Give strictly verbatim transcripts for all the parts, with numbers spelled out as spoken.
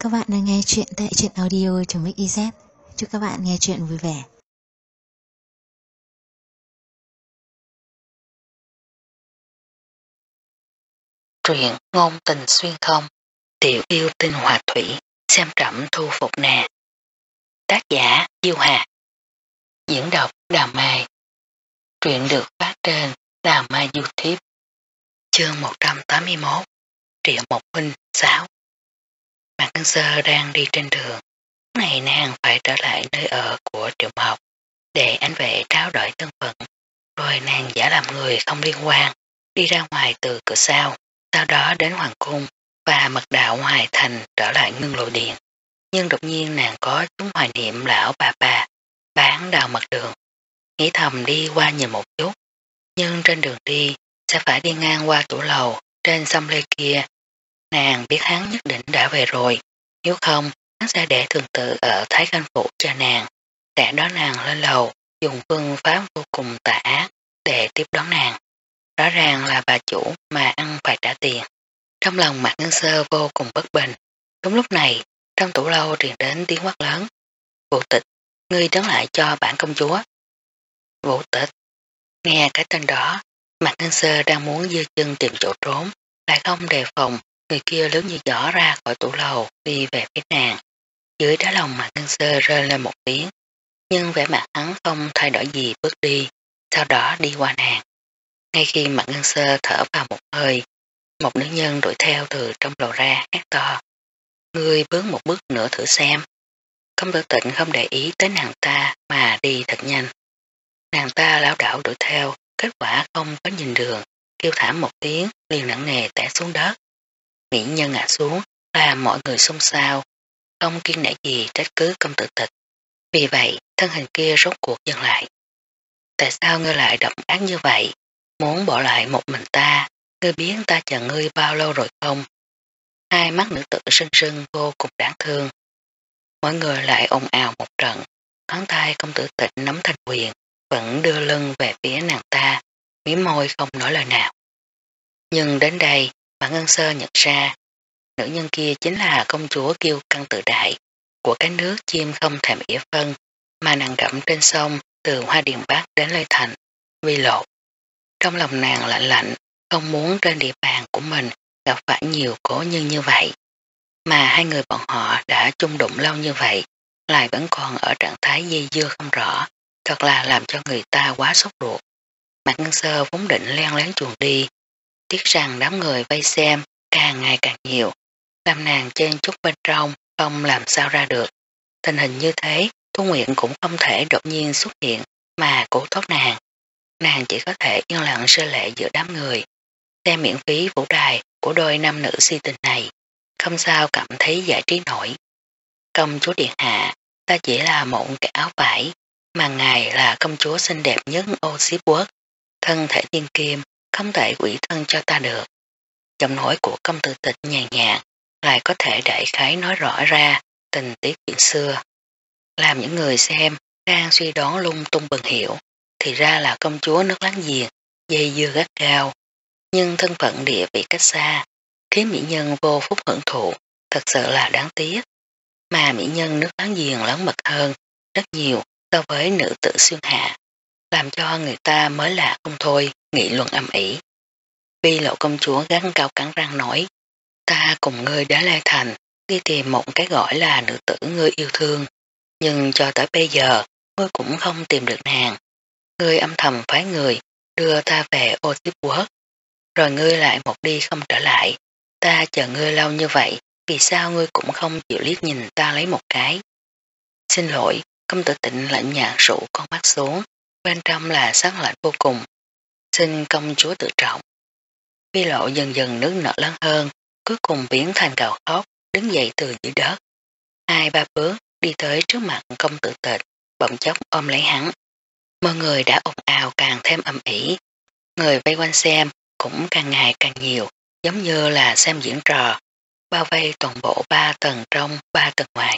các bạn đang nghe chuyện tại truyện audio.mix.iz. Chúc các bạn nghe chuyện vui vẻ. Truyện ngôn tình xuyên không, tiểu yêu tinh hòa thủy, xem trẫm thu phục nàng. Tác giả Diêu Hà. Diễn đọc Đào Mai. Truyện được phát trên Đào Mai YouTube. Chương một trăm tám mươi mốt. Triệu Một Huynh sáu. Mạc Ngân Sơ đang đi trên đường. Này nàng phải trở lại nơi ở của Triệu Mộc để anh vệ trao đổi thân phận. Rồi nàng giả làm người không liên quan, đi ra ngoài từ cửa sau, sau đó đến hoàng cung và mật đạo ngoài thành trở lại Ngân Lộ Điện. Nhưng đột nhiên nàng có chúng hoài niệm lão bà bà bán đào mật đường. Nghĩ thầm đi qua nhìn một chút, nhưng trên đường đi sẽ phải đi ngang qua tủ lầu trên sông lê kia. Nàng biết hắn nhất định đã về rồi, nếu không hắn sẽ để thường tự ở Thái Khanh Phủ cho nàng, sẽ đón nàng lên lầu dùng phương pháp vô cùng tà ác để tiếp đón nàng. Rõ ràng là bà chủ mà ăn phải trả tiền. Trong lòng Mạc Ngân Sơ vô cùng bất bình. Đúng lúc này, trong tủ lâu truyền đến tiếng quát lớn. Vũ Tịch, ngươi đứng lại cho bản công chúa. Vũ Tịch, nghe cái tên đó, Mạc Ngân Sơ đang muốn giơ chân tìm chỗ trốn, lại không đề phòng, người kia lớn như giỏ ra khỏi tủ lầu đi về phía nàng. Dưới đá lòng Mạc Ngân Sơ rơi lên một tiếng, nhưng vẻ mặt hắn không thay đổi gì bước đi, sau đó đi qua nàng. Ngay khi Mạc Ngân Sơ thở vào một hơi, một nữ nhân đuổi theo từ trong lầu ra hét to. Ngươi bước một bước nữa thử xem. Công tử Tịnh không để ý tới nàng ta mà đi thật nhanh. Nàng ta lão đảo đuổi theo, kết quả không có nhìn đường, kêu thảm một tiếng liền nặng nề té xuống đất. Mỹ nhân ngã xuống làm mọi người xôn xao, không kiên nể gì trách cứ công tử Tịch. Vì vậy thân hình kia rốt cuộc dừng lại. Tại sao ngươi lại độc ác như vậy? Muốn bỏ lại một mình ta, ngươi biết ta chờ ngươi bao lâu rồi không? Hai mắt nữ tử sưng sưng vô cùng đáng thương. Mọi người lại ồn ào một trận, ngón tay công tử Tịch nắm thành quyền, vẫn đưa lưng về phía nàng ta, mím môi không nói lời nào. Nhưng đến đây, Mạc Ngân Sơ nhận ra, nữ nhân kia chính là công chúa Kiêu Căng Tự Đại, của cái nước chim không thèm ỉa phân, mà nàng gặm trên sông từ Hoa Điền Bắc đến Lê Thành, Vi Lộ. Trong lòng nàng lạnh lạnh, không muốn trên địa bàn của mình gặp phải nhiều cố nhân như vậy. Mà hai người bọn họ đã chung đụng lâu như vậy, lại vẫn còn ở trạng thái dây dưa không rõ, thật là làm cho người ta quá sốt ruột. Mạc Ngân Sơ vốn định len lén chuồn đi, tiếc rằng đám người vây xem càng ngày càng nhiều, làm nàng chen chút bên trong không làm sao ra được. Tình hình như thế, Thu Nguyện cũng không thể đột nhiên xuất hiện mà cố thoát nàng. Nàng chỉ có thể yên lặng sơ lệ giữa đám người, xem miễn phí vũ đài của đôi nam nữ si tình này, không sao cảm thấy giải trí nổi. Công chúa điện hạ, ta chỉ là một cái áo vải, mà ngài là công chúa xinh đẹp nhất ô xí quốc, thân thể thiên kim, không thể quỷ thân cho ta được. Giọng nói của công tử Tịch nhàn nhạt, lại có thể đại khái nói rõ ra tình tiết chuyện xưa. Làm những người xem đang suy đoán lung tung bần hiểu, thì ra là công chúa nước láng giềng, dây dưa gắt cao, nhưng thân phận địa vị cách xa, khiến mỹ nhân vô phúc hưởng thụ, thật sự là đáng tiếc. Mà mỹ nhân nước láng giềng lớn mật hơn rất nhiều so với nữ tử xuyên hạ, làm cho người ta mới lạ không thôi, nghị luận âm ỉ. Vi Lộ công chúa gắn cao cắn răng nói, ta cùng ngươi đến Lê Thành đi tìm một cái gọi là nữ tử ngươi yêu thương, nhưng cho tới bây giờ ngươi cũng không tìm được nàng. Ngươi âm thầm phái người đưa ta về Ô Tiếp Quốc, rồi ngươi lại một đi không trở lại. Ta chờ ngươi lâu như vậy, vì sao ngươi cũng không chịu liếc nhìn ta lấy một cái? Xin lỗi, công tử Tịnh lạnh nhạt rụ con mắt xuống, bên trong là sắc lạnh vô cùng. Xin công chúa tự trọng. Vi Lộ dần dần nước nở lớn hơn, cuối cùng biến thành gào khóc, đứng dậy từ dưới đất. Hai ba bước đi tới trước mặt công tử Tịch, bỗng chốc ôm lấy hắn. Mọi người đã ồn ào càng thêm ầm ĩ, người vây quanh xem cũng càng ngày càng nhiều, giống như là xem diễn trò, bao vây toàn bộ ba tầng trong ba tầng ngoài.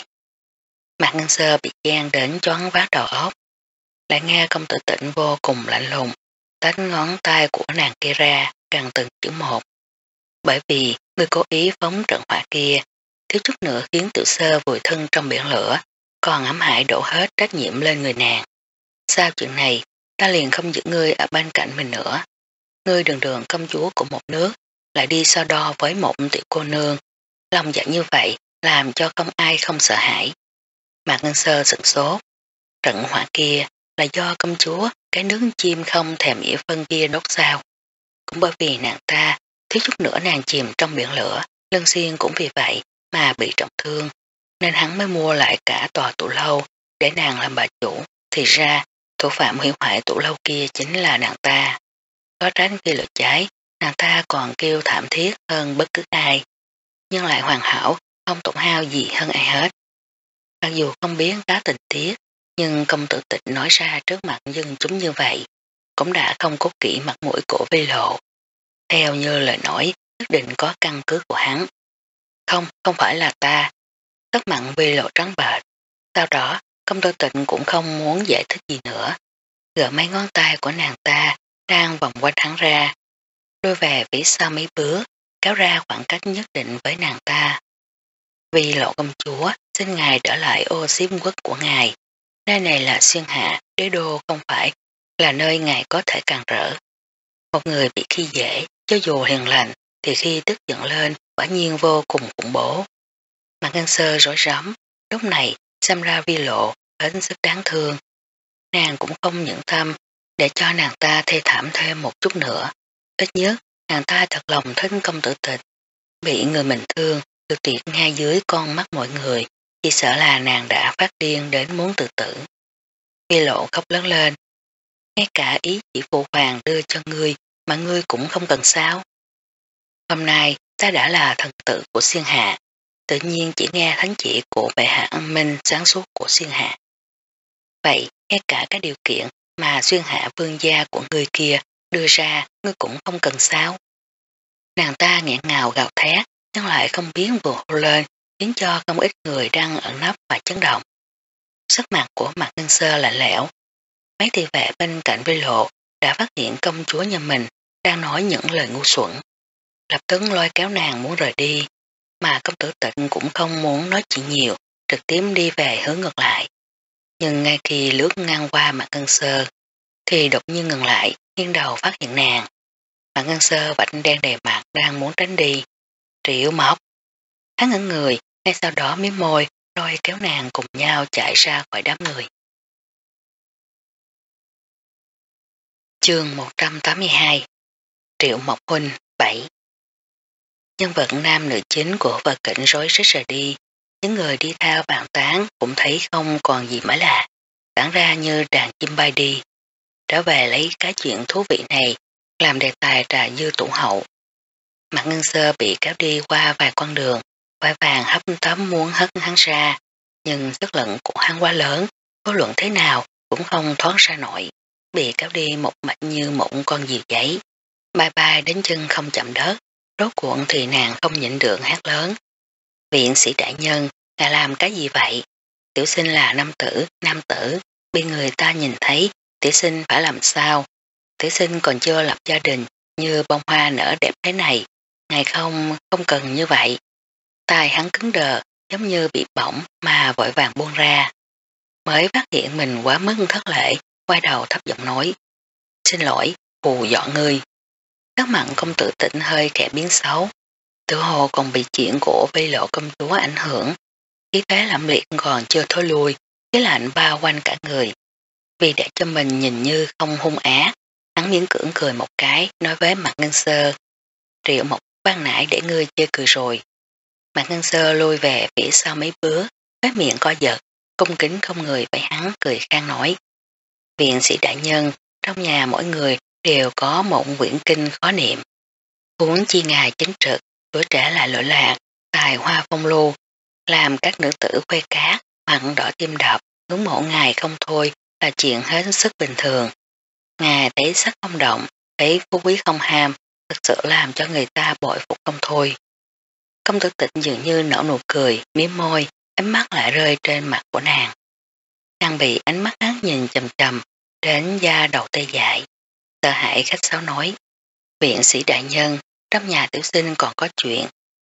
Mạc Ngân Sơ bị gian đến choáng váng đầu óc, lại nghe công tử Tịnh vô cùng lạnh lùng, tách ngón tay của nàng kia ra, càng từng chữ một. Bởi vì người cố ý phóng trận hỏa kia, thiếu chút nữa khiến tiểu sơ vùi thân trong biển lửa, còn ám hại đổ hết trách nhiệm lên người nàng. Sau chuyện này, ta liền không giữ ngươi ở bên cạnh mình nữa. Ngươi đường đường công chúa của một nước, lại đi so đo với một tiểu cô nương. Lòng dạ như vậy, làm cho không ai không sợ hãi. Mạc Ngân Sơ sửng sốt. Trận hỏa kia là do công chúa cái nướng chim không thèm ỉa phân kia đốt sao. Cũng bởi vì nàng ta, thiếu chút nữa nàng chìm trong biển lửa, Lân Xuyên cũng vì vậy mà bị trọng thương, nên hắn mới mua lại cả tòa tủ lâu để nàng làm bà chủ. Thì ra, thủ phạm hủy hoại tủ lâu kia chính là nàng ta. Có tránh khi lửa cháy, nàng ta còn kêu thảm thiết hơn bất cứ ai, nhưng lại hoàn hảo, không tổn hao gì hơn ai hết. Mặc dù không biết các tình tiết, nhưng công tử Tịch nói ra trước mặt dân chúng như vậy, cũng đã không cốt kỹ mặt mũi của Vi Lộ. Theo như lời nói, nhất định có căn cứ của hắn. Không, không phải là ta. Tất mặn Vi Lộ trắng bệch. Sau đó, công tử Tịch cũng không muốn giải thích gì nữa. Gỡ mấy ngón tay của nàng ta đang vòng quanh hắn ra, đôi về phía sau mấy bước, kéo ra khoảng cách nhất định với nàng ta. Vi Lộ công chúa xin ngài trở lại ô xiêm quốc của ngài. Nơi này là Xuyên Hạ, đế đô không phải là nơi ngài có thể càng rỡ. Một người bị khi dễ, cho dù hiền lành, thì khi tức giận lên, quả nhiên vô cùng khủng bố. Mạc Ngân Sơ rối rắm, lúc này xem ra Vi Lộ hết sức đáng thương. Nàng cũng không nhẫn tâm để cho nàng ta thê thảm thêm một chút nữa. Ít nhất, nàng ta thật lòng thích công tử Tịch. Bị người mình thương, được tiệt ngay dưới con mắt mọi người, chỉ sợ là nàng đã phát điên đến muốn tự tử. Vi Lộ khóc lớn lên. Ngay cả ý chỉ phụ hoàng đưa cho ngươi mà ngươi cũng không cần sao. Hôm nay ta đã là thần tử của Xuyên Hạ, tự nhiên chỉ nghe thánh chỉ của bệ hạ an minh sáng suốt của Xuyên Hạ. Vậy ngay cả các điều kiện mà Xuyên Hạ vương gia của ngươi kia đưa ra ngươi cũng không cần sao. Nàng ta nghẹn ngào gào thét nhưng lại không biến vừa hô lên, khiến cho không ít người đang ẩn nấp và chấn động. Sắc mặt của Mạc Ngân Sơ lạnh lẽo. Mấy thị vệ bên cạnh Vi Lộ đã phát hiện công chúa nhà mình đang nói những lời ngu xuẩn. Lập tức lôi kéo nàng muốn rời đi, mà công tử Tịch cũng không muốn nói chuyện nhiều, trực tiếp đi về hướng ngược lại. Nhưng ngay khi lướt ngang qua Mạc Ngân Sơ, thì đột nhiên ngừng lại, nghiêng đầu phát hiện nàng. Mạc Ngân Sơ vạch đen đầy mặt đang muốn tránh đi. Triệu Mộc. Hắn ngẩn người, ngay sau đó miếm môi, lôi kéo nàng cùng nhau chạy ra khỏi đám người. Chương một trăm tám mươi hai. Triệu Mộc Huynh bảy. Nhân vật nam nữ chính của vở kịch rối rít rời đi, những người đi theo bàn tán cũng thấy không còn gì mới lạ, tản ra như đàn chim bay đi, trở về lấy cái chuyện thú vị này làm đề tài trà dư tủ hậu. Mạc Ngân Sơ bị kéo đi qua vài con đường, vài vàng hấp tấm muốn hất hắn ra, nhưng sức lực của hắn quá lớn, vô luận thế nào cũng không thoát ra nổi, bị kéo đi một mạch như một con diều giấy, bay bay đến chân không chạm đất. Rốt cuộn thì nàng không nhịn được hát lớn. Viện sĩ đại nhân, ngài làm cái gì vậy? Tiểu sinh là nam tử, nam tử, bị người ta nhìn thấy, tiểu sinh phải làm sao? Tiểu sinh còn chưa lập gia đình, như bông hoa nở đẹp thế này, ngài không, không cần như vậy. Tai hắn cứng đờ, giống như bị bỏng mà vội vàng buông ra. Mới phát hiện mình quá mức thất lễ, quay đầu thấp giọng nói. Xin lỗi, hù dọa ngươi. Các mặn công tử Tịnh hơi khẽ biến xấu. Tự hồ còn bị chuyện của Vi Lộ công chúa ảnh hưởng. Khí thế lẫm liệt còn chưa thôi lui, cái lạnh bao quanh cả người. Vì để cho mình nhìn như không hung ác, hắn miễn cưỡng cười một cái, nói với Mạc Ngân Sơ. Triệu Mộc ban nãy để ngươi chơi cười rồi. Mạc Ngân Sơ lui về phía sau mấy bước, cái miệng co giật, cung kính không người với hắn cười khang nói. Viện sĩ đại nhân, trong nhà mỗi người đều có một quyển kinh khó niệm. Huống chi ngài chính trực, tuổi trẻ lại lỗi lạc, tài hoa phong lưu, làm các nữ tử khuê cát, mặn đỏ tim đập, ngưỡng mộ ngài không thôi là chuyện hết sức bình thường. Ngài thấy sắc không động, thấy phú quý không ham, thực sự làm cho người ta bội phục không thôi. Công tử Tịnh dường như nở nụ cười, miếm môi, ánh mắt lại rơi trên mặt của nàng. Nàng bị ánh mắt hắn nhìn chầm chầm, đến da đầu tê dại. Sợ hãi khách sáo nói, viện sĩ đại nhân, trong nhà tiểu sinh còn có chuyện,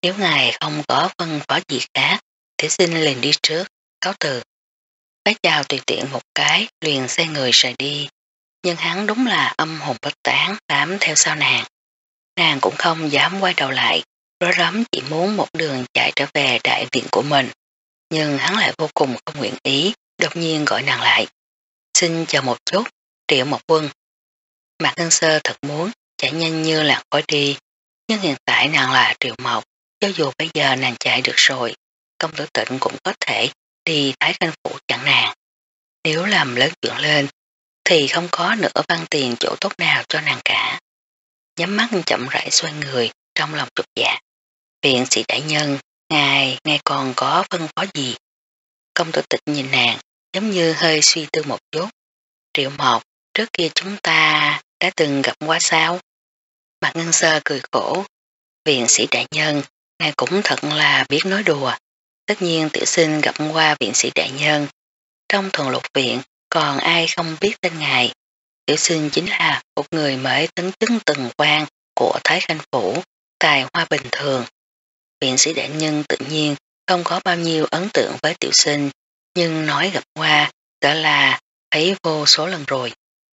Nếu ngài không có phân phó gì khác, thì xin liền đi trước, cáo từ. Bác chào tùy tiện một cái, liền xoay người rời đi, nhưng hắn đúng là âm hồn bất tán, bám theo sau nàng. Nàng cũng không dám quay đầu lại, rối rắm chỉ muốn một đường chạy trở về đại viện của mình, nhưng hắn lại vô cùng không nguyện ý, đột nhiên gọi nàng lại. Xin chờ một chút, Triệu Mộc Quân. Mạc Ngân Sơ thật muốn chạy nhanh như lạc khói đi, nhưng hiện tại nàng là Triệu Mộc, cho dù bây giờ nàng chạy được rồi, công tử Tịnh cũng có thể đi Thái Khanh Phủ chặn nàng. Nếu làm lớn chuyện lên, thì không có nửa văn tiền chỗ tốt nào cho nàng cả. Nhắm mắt chậm rãi xoay người, trong lòng chột dạ. Viện sĩ đại nhân, ngài, ngài còn có phân phó gì? Công tử Tịch nhìn nàng, giống như hơi suy tư một chút. Triệu Mộc, trước kia chúng ta đã từng gặp qua sao? Mạc Ngân Sơ cười khổ. Viện sĩ đại nhân, ngài cũng thật là biết nói đùa. Tất nhiên tiểu sinh gặp qua viện sĩ đại nhân. Trong thuần lục viện, còn ai không biết tên ngài. Tiểu sinh chính là một người mới tấn chức từng quan của Thái Khanh Phủ, tài hoa bình thường. Viện sĩ đại nhân tự nhiên không có bao nhiêu ấn tượng với tiểu sinh, nhưng nói gặp qua đã là thấy vô số lần rồi.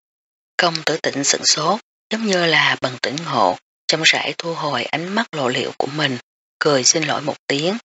Công tử Tịnh sửng sốt, giống như là bần tỉnh ngộ, chăm rãi thu hồi ánh mắt lộ liễu của mình, cười xin lỗi một tiếng.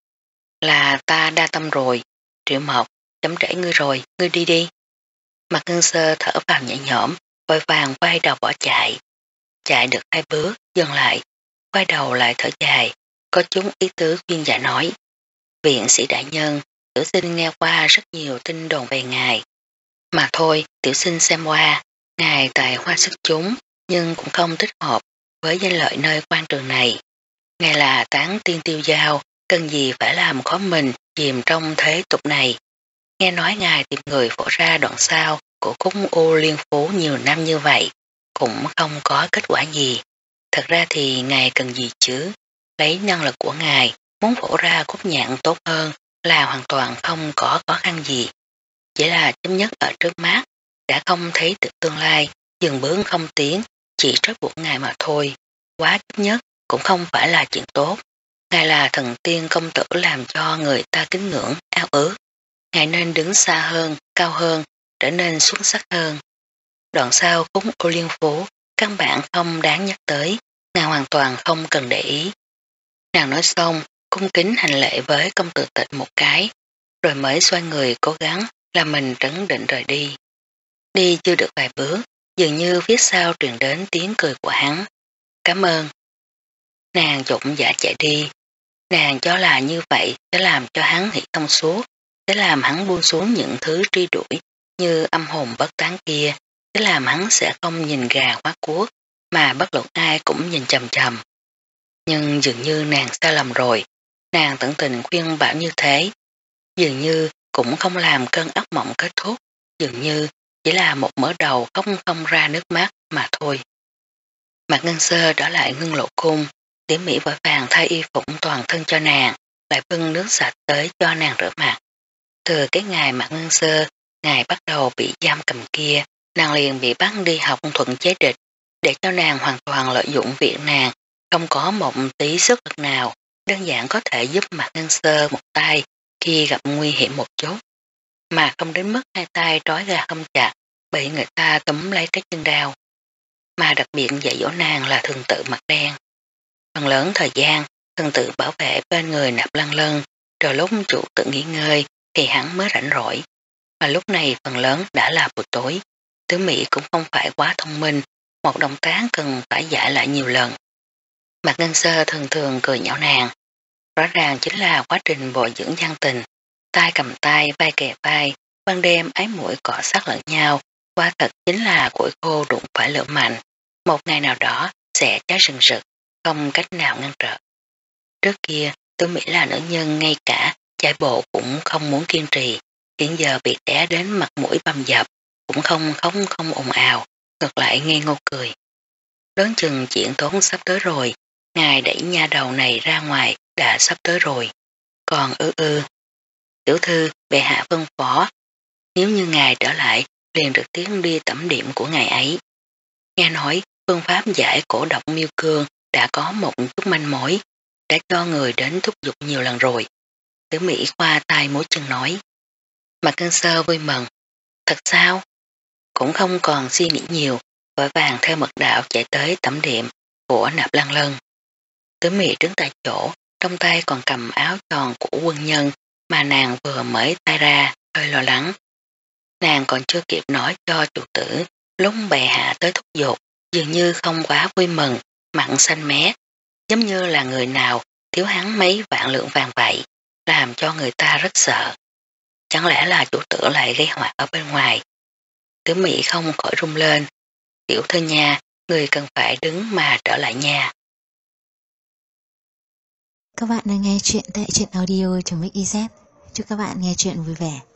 Là ta đa tâm rồi, Triệu Mộc, chấm trễ ngươi rồi, ngươi đi đi. Mạc Ngân Sơ thở vào nhẹ nhõm, vội vàng quay đầu bỏ chạy. Chạy được hai bước, dừng lại, quay đầu lại thở dài, có chúng ý tứ khuyên giải nói. Viện sĩ đại nhân, tiểu sinh nghe qua rất nhiều tin đồn về ngài. Mà thôi, tiểu sinh xem qua, ngài tài hoa xuất chúng, nhưng cũng không thích hợp với danh lợi nơi quan trường này. Ngài là tán tiên tiêu giao, cần gì phải làm khó mình chìm trong thế tục này. Nghe nói ngài tìm người phổ ra đoạn sau của cúng U Liên Phú nhiều năm như vậy, cũng không có kết quả gì. Thật ra thì ngài cần gì chứ? Lấy năng lực của ngài, muốn phổ ra cốt nhạn tốt hơn là hoàn toàn không có khó khăn gì. Chỉ là chấm nhất ở trước mắt, đã không thấy được tương lai, dừng bước không tiến, chỉ trói buộc ngài mà thôi. Quá chấp nhất cũng không phải là chuyện tốt. Ngài là thần tiên công tử làm cho người ta kính ngưỡng, ao ước. Ngài nên đứng xa hơn, cao hơn, trở nên xuất sắc hơn. Đoạn sau cúng Ô Liên Phú, căn bản không đáng nhắc tới, ngài hoàn toàn không cần để ý. Nàng nói xong, cung kính hành lễ với công tử Tịch một cái, rồi mới xoay người cố gắng làm mình trấn định rời đi. Đi chưa được vài bước, dường như phía sau truyền đến tiếng cười của hắn. Cảm ơn. Nàng dũng dạ chạy đi. Nàng cho là như vậy sẽ làm cho hắn hỉ thông suốt, sẽ làm hắn buông xuống những thứ truy đuổi như âm hồn bất tán kia, sẽ làm hắn sẽ không nhìn gà hóa cuốc, mà bất luận ai cũng nhìn chầm chầm. Nhưng dường như nàng sai lầm rồi, nàng tận tình khuyên bảo như thế, dường như cũng không làm cơn ác mộng kết thúc, dường như chỉ là một mở đầu không không ra nước mắt mà thôi. Mạc Ngân Sơ trở lại Ngưng Lộ Cung, tỉ mỉ vội vàng thay y phục toàn thân cho nàng, lại bưng nước sạch tới cho nàng rửa mặt. Từ cái ngày Mạc Ngân Sơ, ngày bắt đầu bị giam cầm kia, nàng liền bị bắt đi học thuận chế địch, để cho nàng hoàn toàn lợi dụng việc nàng, không có một tí sức lực nào, đơn giản có thể giúp Mạc Ngân Sơ một tay khi gặp nguy hiểm một chút, mà không đến mức hai tay trói gà không chặt, bị người ta túm lấy trái chân đao. Mà đặc biệt dạy dỗ nàng là thường tự mặt đen. Phần lớn thời gian, thường tự bảo vệ bên người Nạp Lăng Lân, rồi lúc chủ tự nghỉ ngơi thì hắn mới rảnh rỗi. Mà lúc này phần lớn đã là buổi tối, Tứ Mỹ cũng không phải quá thông minh, một động tác cần phải giải lại nhiều lần. Mạc Ngân Sơ thường thường cười nhạo nàng, rõ ràng chính là quá trình bồi dưỡng gian tình, tay cầm tay, vai kề vai, ban đêm ái mũi cọ sát lẫn nhau, quả thật chính là củi khô đụng phải lửa mạnh, một ngày nào đó sẽ cháy rừng rực, không cách nào ngăn trở. Trước kia, Tứ Mỹ là nữ nhân ngay cả chạy bộ cũng không muốn kiên trì, hiện giờ bị té đến mặt mũi bầm dập, cũng không khóc không ồn ào, ngược lại ngây ngô cười. Đoán chừng chuyện tốn sắp tới rồi, ngài đẩy nha đầu này ra ngoài đã sắp tới rồi. Còn ư ư. Tiểu thư bệ hạ phân phó, nếu như ngài trở lại liền được tiến đi tẩm điểm của ngài ấy. Nghe nói phương pháp giải cổ độc miêu cương đã có một chút manh mối, đã cho người đến thúc giục nhiều lần rồi. Tử Mỹ khoa tay múa chân nói. Mạc Ngân Sơ vui mừng. Thật sao? Cũng không còn suy nghĩ nhiều, vội vàng theo mật đạo chạy tới tẩm điện của Nạp Lan Lân. Tử Mỹ đứng tại chỗ, trong tay còn cầm áo tròn của quân nhân mà nàng vừa mới tay ra, hơi lo lắng. Nàng còn chưa kịp nói cho chủ tử, lúc bệ hạ tới thúc giục, dường như không quá vui mừng, mặn xanh mét, giống như là người nào thiếu hắn mấy vạn lượng vàng vậy, làm cho người ta rất sợ. Chẳng lẽ là chủ tử lại gây họa ở bên ngoài? Tử Mỹ không khỏi rung lên. Tiểu thư nha, người cần phải đứng mà trở lại nha. Các bạn đang nghe chuyện tại truyện audio.mixyz. Chúc các bạn nghe chuyện vui vẻ.